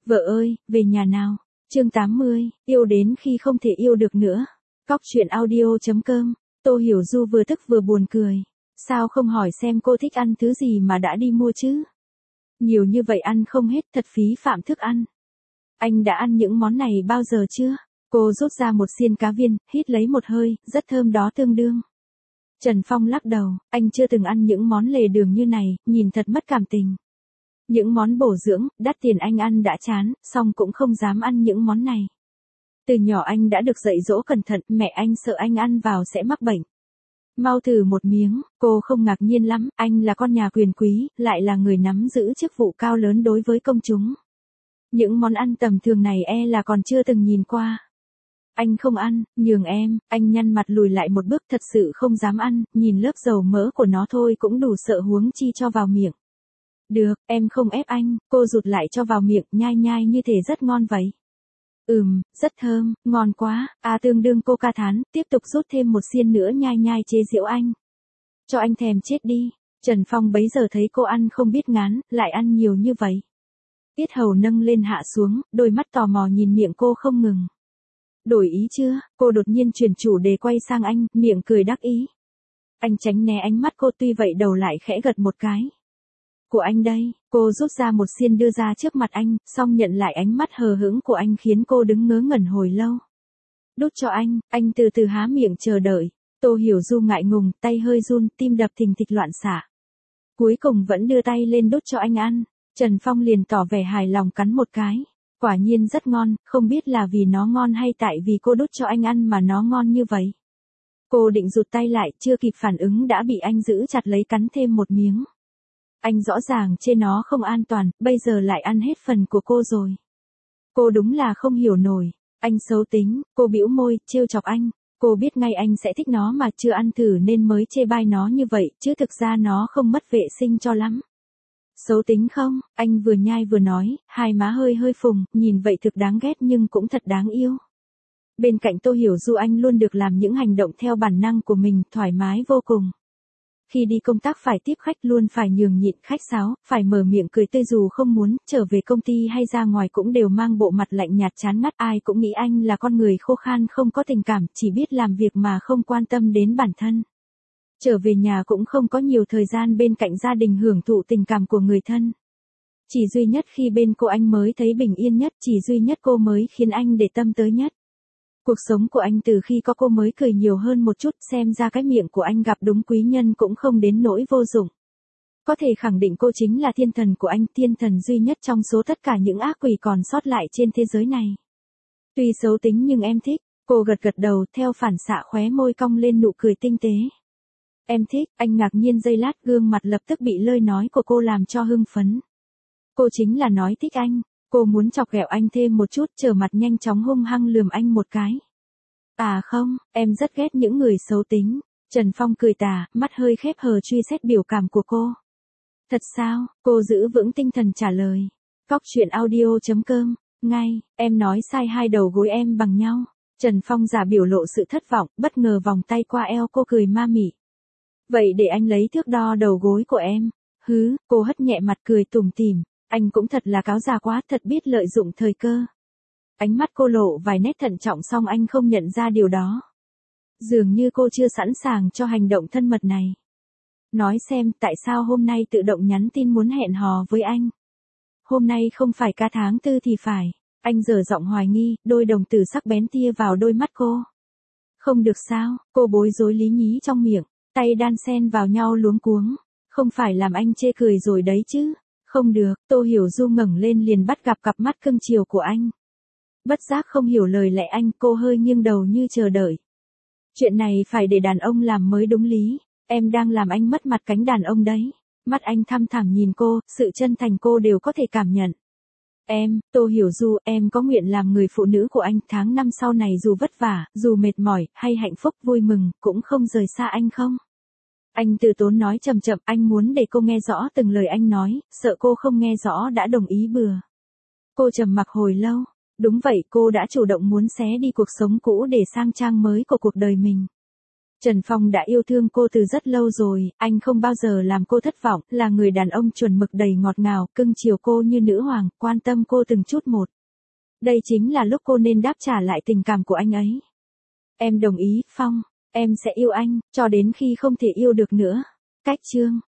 Vợ ơi, về nhà nào. Chương 80, yêu đến khi không thể yêu được nữa. Cóc truyện audio.com. Tô Hiểu Du vừa tức vừa buồn cười. Sao không hỏi xem cô thích ăn thứ gì mà đã đi mua chứ? Nhiều như vậy ăn không hết, thật phí phạm thức ăn. Anh đã ăn những món này bao giờ chưa? Cô rút ra một xiên cá viên, hít lấy một hơi, rất thơm đó tương đương. Trần Phong lắc đầu, anh chưa từng ăn những món lề đường như này, nhìn thật mất cảm tình. Những món bổ dưỡng, đắt tiền anh ăn đã chán, song cũng không dám ăn những món này. Từ nhỏ anh đã được dạy dỗ cẩn thận, mẹ anh sợ anh ăn vào sẽ mắc bệnh. Mau thử một miếng, cô không ngạc nhiên lắm, anh là con nhà quyền quý, lại là người nắm giữ chức vụ cao lớn đối với công chúng. Những món ăn tầm thường này là còn chưa từng nhìn qua. Anh không ăn, nhường em, anh nhăn mặt lùi lại một bước, thật sự không dám ăn, nhìn lớp dầu mỡ của nó thôi cũng đủ sợ, huống chi cho vào miệng. Được, em không ép anh, cô rụt lại cho vào miệng, nhai nhai như thể rất ngon vậy. Rất thơm, ngon quá, tương đương cô ca thán, tiếp tục rút thêm một xiên nữa, nhai nhai chế giễu anh. Cho anh thèm chết đi. Trần Phong bấy giờ thấy cô ăn không biết ngán, lại ăn nhiều như vậy. Tiết hầu nâng lên hạ xuống, đôi mắt tò mò nhìn miệng cô không ngừng. Đổi ý chưa? Cô đột nhiên chuyển chủ đề quay sang anh, miệng cười đắc ý. Anh tránh né ánh mắt cô, tuy vậy đầu lại khẽ gật một cái. Của anh đây, cô rút ra một xiên đưa ra trước mặt anh, song nhận lại ánh mắt hờ hững của anh khiến cô đứng ngớ ngẩn hồi lâu. Đút cho anh từ từ há miệng chờ đợi. Tô Hiểu Du ngại ngùng, tay hơi run, tim đập thình thịch loạn xạ. Cuối cùng vẫn đưa tay lên đút cho anh ăn. Trần Phong liền tỏ vẻ hài lòng cắn một cái. Quả nhiên rất ngon, không biết là vì nó ngon hay tại vì cô đút cho anh ăn mà nó ngon như vậy. Cô định rụt tay lại, chưa kịp phản ứng đã bị anh giữ chặt lấy cắn thêm một miếng. Anh rõ ràng chê nó không an toàn, bây giờ lại ăn hết phần của cô rồi. Cô đúng là không hiểu nổi. Anh xấu tính, cô bĩu môi, trêu chọc anh. Cô biết ngay anh sẽ thích nó mà chưa ăn thử nên mới chê bai nó như vậy, chứ thực ra nó không mất vệ sinh cho lắm. Xấu tính không? Anh vừa nhai vừa nói, hai má hơi hơi phùng, nhìn vậy thực đáng ghét nhưng cũng thật đáng yêu. Bên cạnh Tô Hiểu Du anh luôn được làm những hành động theo bản năng của mình, thoải mái vô cùng. Khi đi công tác phải tiếp khách luôn phải nhường nhịn khách sáo, phải mở miệng cười tươi dù không muốn, trở về công ty hay ra ngoài cũng đều mang bộ mặt lạnh nhạt chán ngắt, ai cũng nghĩ anh là con người khô khan không có tình cảm, chỉ biết làm việc mà không quan tâm đến bản thân. Trở về nhà cũng không có nhiều thời gian bên cạnh gia đình hưởng thụ tình cảm của người thân. Chỉ duy nhất khi bên cô anh mới thấy bình yên nhất, chỉ duy nhất cô mới khiến anh để tâm tới nhất. Cuộc sống của anh từ khi có cô mới cười nhiều hơn một chút, xem ra cái miệng của anh gặp đúng quý nhân cũng không đến nỗi vô dụng. Có thể khẳng định cô chính là thiên thần của anh, thiên thần duy nhất trong số tất cả những ác quỷ còn sót lại trên thế giới này. Tuy xấu tính nhưng em thích, cô gật gật đầu, theo phản xạ khóe môi cong lên nụ cười tinh tế. Em thích, anh ngạc nhiên giây lát, gương mặt lập tức bị lời nói của cô làm cho hưng phấn. Cô chính là nói thích anh. Cô muốn chọc ghẹo anh thêm một chút, trở mặt nhanh chóng hung hăng lườm anh một cái. Không, em rất ghét những người xấu tính. Trần Phong cười tà, mắt hơi khép hờ truy xét biểu cảm của cô. Thật sao? Cô giữ vững tinh thần trả lời. Cóc truyện audio.com. Ngay, em nói sai, hai đầu gối em bằng nhau. Trần Phong giả biểu lộ sự thất vọng, bất ngờ vòng tay qua eo cô cười ma mị. Vậy để anh lấy thước đo đầu gối của em. Cô hất nhẹ mặt cười tủm tỉm. Anh cũng thật là cáo già quá, thật biết lợi dụng thời cơ. Ánh mắt cô lộ vài nét thận trọng song anh không nhận ra điều đó. Dường như cô chưa sẵn sàng cho hành động thân mật này. Nói xem tại sao hôm nay tự động nhắn tin muốn hẹn hò với anh. Hôm nay không phải ca tháng 4 thì phải. Anh giở giọng hoài nghi, đôi đồng tử sắc bén tia vào đôi mắt cô. Không được sao? Cô bối rối lý nhí trong miệng, tay đan xen vào nhau luống cuống. Không phải làm anh chê cười rồi đấy chứ? Không được, Tô Hiểu Du ngẩng lên liền bắt gặp cặp mắt cưng chiều của anh. Bất giác không hiểu lời lẽ anh, cô hơi nghiêng đầu như chờ đợi. Chuyện này phải để đàn ông làm mới đúng lý, em đang làm anh mất mặt cánh đàn ông đấy. Mắt anh thăm thẳm nhìn cô, sự chân thành cô đều có thể cảm nhận. Tô Hiểu Du, em có nguyện làm người phụ nữ của anh tháng năm sau này dù vất vả, dù mệt mỏi, hay hạnh phúc vui mừng, cũng không rời xa anh không? Anh từ tốn nói chậm chậm, anh muốn để cô nghe rõ từng lời anh nói, sợ cô không nghe rõ đã đồng ý bừa. Cô trầm mặc hồi lâu. Đúng vậy, cô đã chủ động muốn xé đi cuộc sống cũ để sang trang mới của cuộc đời mình. Trần Phong đã yêu thương cô từ rất lâu rồi, anh không bao giờ làm cô thất vọng, là người đàn ông chuẩn mực đầy ngọt ngào, cưng chiều cô như nữ hoàng, quan tâm cô từng chút một. Đây chính là lúc cô nên đáp trả lại tình cảm của anh ấy. Em đồng ý, Phong, em sẽ yêu anh, cho đến khi không thể yêu được nữa. Cách chương